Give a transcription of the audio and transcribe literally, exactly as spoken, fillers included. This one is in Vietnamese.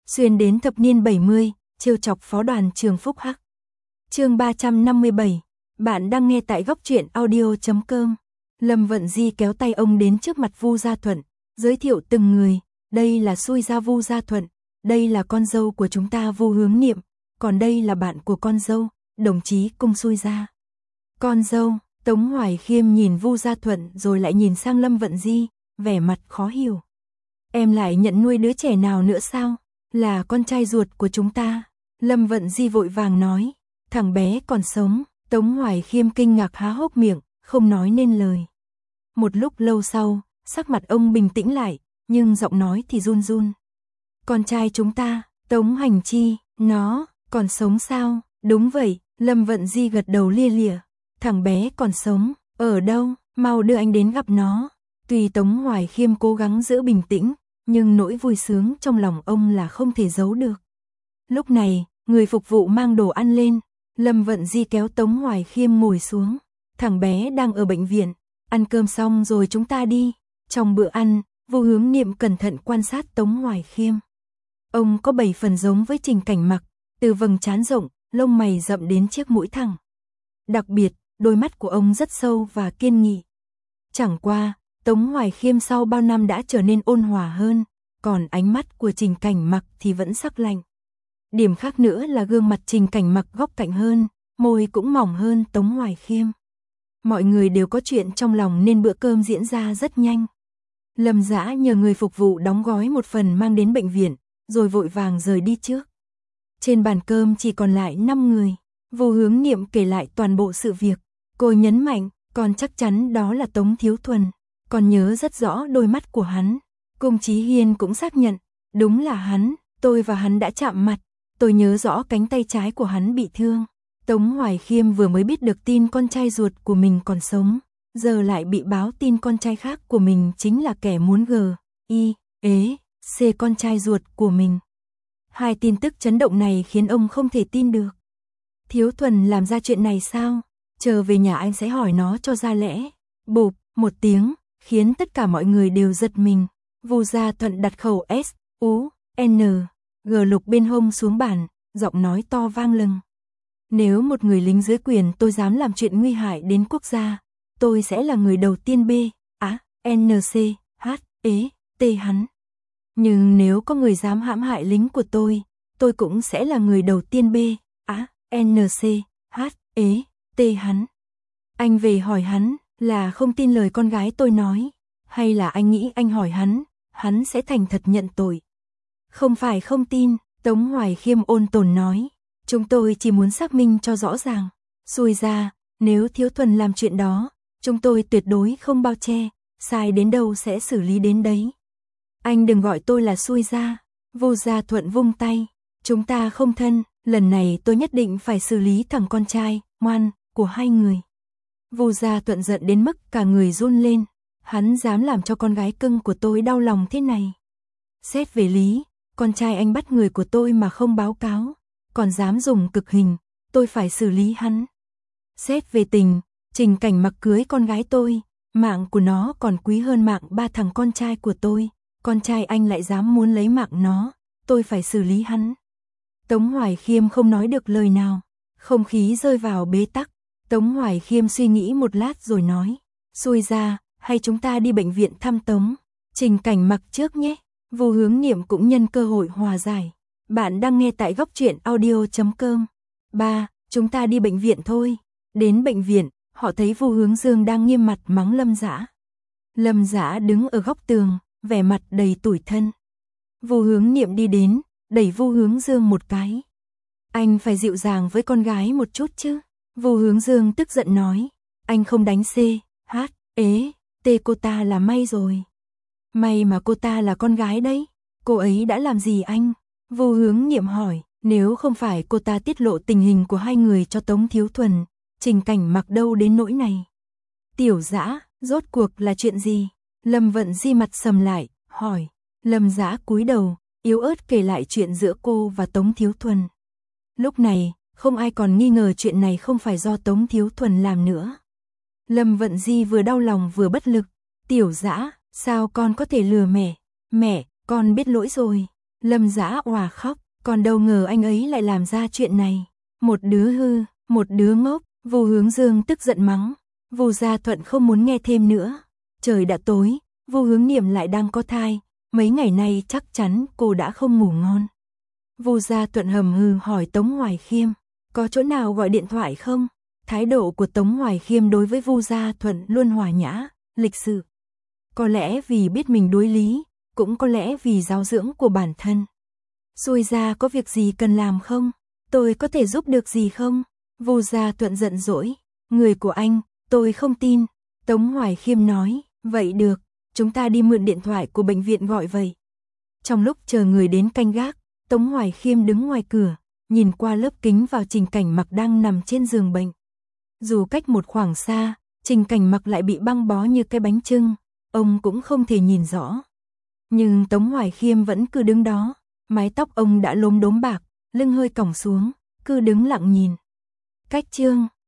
xuyên đến thập niên bảy mươi, trêu chọc phó đoàn trường Phúc Hắc. Chương ba trăm năm mươi bảy, bạn đang nghe tại góc truyện audio chấm com. Lâm Vận Di kéo tay ông đến trước mặt Vu Gia Thuận, giới thiệu từng người, đây là xui gia Vu Gia Thuận, đây là con dâu của chúng ta Vu Hướng Niệm, còn đây là bạn của con dâu, đồng chí Cung xui gia. Con dâu, Tống Hoài Khiêm nhìn Vu Gia Thuận rồi lại nhìn sang Lâm Vận Di, vẻ mặt khó hiểu. Em lại nhận nuôi đứa trẻ nào nữa sao? Là con trai ruột của chúng ta. Lâm Vận Di vội vàng nói, thằng bé còn sống. Tống Hoài Khiêm kinh ngạc há hốc miệng, không nói nên lời. Một lúc lâu sau, sắc mặt ông bình tĩnh lại, nhưng giọng nói thì run run. Con trai chúng ta, Tống Hành Chi, nó, còn sống sao? Đúng vậy, Lâm Vận Di gật đầu lia lịa. Thằng bé còn sống, ở đâu? Mau đưa anh đến gặp nó. Tuy Tống Hoài Khiêm cố gắng giữ bình tĩnh, nhưng nỗi vui sướng trong lòng ông là không thể giấu được. Lúc này, người phục vụ mang đồ ăn lên, Lâm Vận Di kéo Tống Hoài Khiêm ngồi xuống. Thằng bé đang ở bệnh viện, ăn cơm xong rồi chúng ta đi. Trong bữa ăn, Vu Hướng Niệm cẩn thận quan sát Tống Hoài Khiêm. Ông có bảy phần giống với Trình Cảnh Mặc, từ vầng trán rộng, lông mày rậm đến chiếc mũi thẳng. Đặc biệt, đôi mắt của ông rất sâu và kiên nghị. Chẳng qua, Tống Hoài Khiêm sau bao năm đã trở nên ôn hòa hơn, còn ánh mắt của Trình Cảnh Mặc thì vẫn sắc lạnh. Điểm khác nữa là gương mặt Trình Cảnh Mặc góc cạnh hơn, môi cũng mỏng hơn Tống Hoài Khiêm. Mọi người đều có chuyện trong lòng nên bữa cơm diễn ra rất nhanh. Lâm Dã nhờ người phục vụ đóng gói một phần mang đến bệnh viện, rồi vội vàng rời đi trước. Trên bàn cơm chỉ còn lại năm người. Vu Hướng Niệm kể lại toàn bộ sự việc. Cô nhấn mạnh, còn chắc chắn đó là Tống Thiếu Thuần. Còn nhớ rất rõ đôi mắt của hắn. Cung Chí Hiên cũng xác nhận, đúng là hắn, tôi và hắn đã chạm mặt. Tôi nhớ rõ cánh tay trái của hắn bị thương. Tống Hoài Khiêm vừa mới biết được tin con trai ruột của mình còn sống, giờ lại bị báo tin con trai khác của mình chính là kẻ muốn gờ, y, ế, xê con trai ruột của mình. Hai tin tức chấn động này khiến ông không thể tin được. Thiếu Thuần làm ra chuyện này sao? Chờ về nhà anh sẽ hỏi nó cho ra lẽ. Bụp, một tiếng, khiến tất cả mọi người đều giật mình. Vu Gia Thuận đặt khẩu S, U, N, G lục bên hông xuống bàn, giọng nói to vang lừng. Nếu một người lính dưới quyền tôi dám làm chuyện nguy hại đến quốc gia, tôi sẽ là người đầu tiên B, á, N, C, H, ế, T hắn. Nhưng nếu có người dám hãm hại lính của tôi, tôi cũng sẽ là người đầu tiên B, á, N, C, H, ế, T hắn. Anh về hỏi hắn, là không tin lời con gái tôi nói, hay là anh nghĩ anh hỏi hắn, hắn sẽ thành thật nhận tội? Không phải không tin, Tống Hoài Khiêm ôn tồn nói, chúng tôi chỉ muốn xác minh cho rõ ràng. Xui ra, nếu Thiếu Thuần làm chuyện đó, chúng tôi tuyệt đối không bao che, sai đến đâu sẽ xử lý đến đấy. Anh đừng gọi tôi là xui ra. Vu Gia Thuận vung tay, chúng ta không thân, lần này tôi nhất định phải xử lý thằng con trai, ngoan, của hai người. Vu Gia Thuận giận đến mức cả người run lên, hắn dám làm cho con gái cưng của tôi đau lòng thế này. Xét về lý, con trai anh bắt người của tôi mà không báo cáo, còn dám dùng cực hình, tôi phải xử lý hắn. Xét về tình, Trình Cảnh Mặc cưới con gái tôi, mạng của nó còn quý hơn mạng ba thằng con trai của tôi, con trai anh lại dám muốn lấy mạng nó, tôi phải xử lý hắn. Tống Hoài Khiêm không nói được lời nào, không khí rơi vào bế tắc. Tống Hoài Khiêm suy nghĩ một lát rồi nói, xui ra, hay chúng ta đi bệnh viện thăm Tống Trình Cảnh Mặc trước nhé. Vu Hướng Niệm cũng nhân cơ hội hòa giải. Bạn đang nghe tại góc truyện audio chấm com. ba. Chúng ta đi bệnh viện thôi. Đến bệnh viện, họ thấy Vu Hướng Dương đang nghiêm mặt mắng Lâm Dã. Lâm Dã đứng ở góc tường, vẻ mặt đầy tủi thân. Vu Hướng Niệm đi đến, đẩy Vu Hướng Dương một cái. Anh phải dịu dàng với con gái một chút chứ. Vu Hướng Dương tức giận nói, anh không đánh C, H, ế, T cô ta là may rồi. May mà cô ta là con gái đấy, cô ấy đã làm gì anh? Vu Hướng Niệm hỏi, nếu không phải cô ta tiết lộ tình hình của hai người cho Tống Thiếu Thuần, Trình Cảnh Mặc đâu đến nỗi này. Tiểu Dã, rốt cuộc là chuyện gì? Lâm Vận Di mặt sầm lại, hỏi. Lâm Dã cúi đầu, yếu ớt kể lại chuyện giữa cô và Tống Thiếu Thuần. Lúc này, không ai còn nghi ngờ chuyện này không phải do Tống Thiếu Thuần làm nữa. Lâm Vận Di vừa đau lòng vừa bất lực. Tiểu Dã, sao con có thể lừa mẹ? Mẹ, con biết lỗi rồi. Lâm Dã òa khóc, còn đâu ngờ anh ấy lại làm ra chuyện này. Một đứa hư, một đứa ngốc, Vu Hướng Dương tức giận mắng. Vu Gia Thuận không muốn nghe thêm nữa. Trời đã tối, Vu Hướng Niệm lại đang có thai, mấy ngày nay chắc chắn cô đã không ngủ ngon. Vu Gia Thuận hầm hừ hỏi Tống Hoài Khiêm, có chỗ nào gọi điện thoại không? Thái độ của Tống Hoài Khiêm đối với Vu Gia Thuận luôn hòa nhã, lịch sự. Có lẽ vì biết mình đối lý, cũng có lẽ vì giáo dưỡng của bản thân. Xui ra có việc gì cần làm không? Tôi có thể giúp được gì không? Vu Gia Thuận giận dỗi, người của anh, tôi không tin. Tống Hoài Khiêm nói, vậy được, chúng ta đi mượn điện thoại của bệnh viện gọi vậy. Trong lúc chờ người đến canh gác, Tống Hoài Khiêm đứng ngoài cửa, nhìn qua lớp kính vào Trình Cảnh Mặc đang nằm trên giường bệnh. Dù cách một khoảng xa, Trình Cảnh Mặc lại bị băng bó như cái bánh chưng, ông cũng không thể nhìn rõ. Nhưng Tống Hoài Khiêm vẫn cứ đứng đó, mái tóc ông đã lốm đốm bạc, lưng hơi còng xuống, cứ đứng lặng nhìn. Cách chương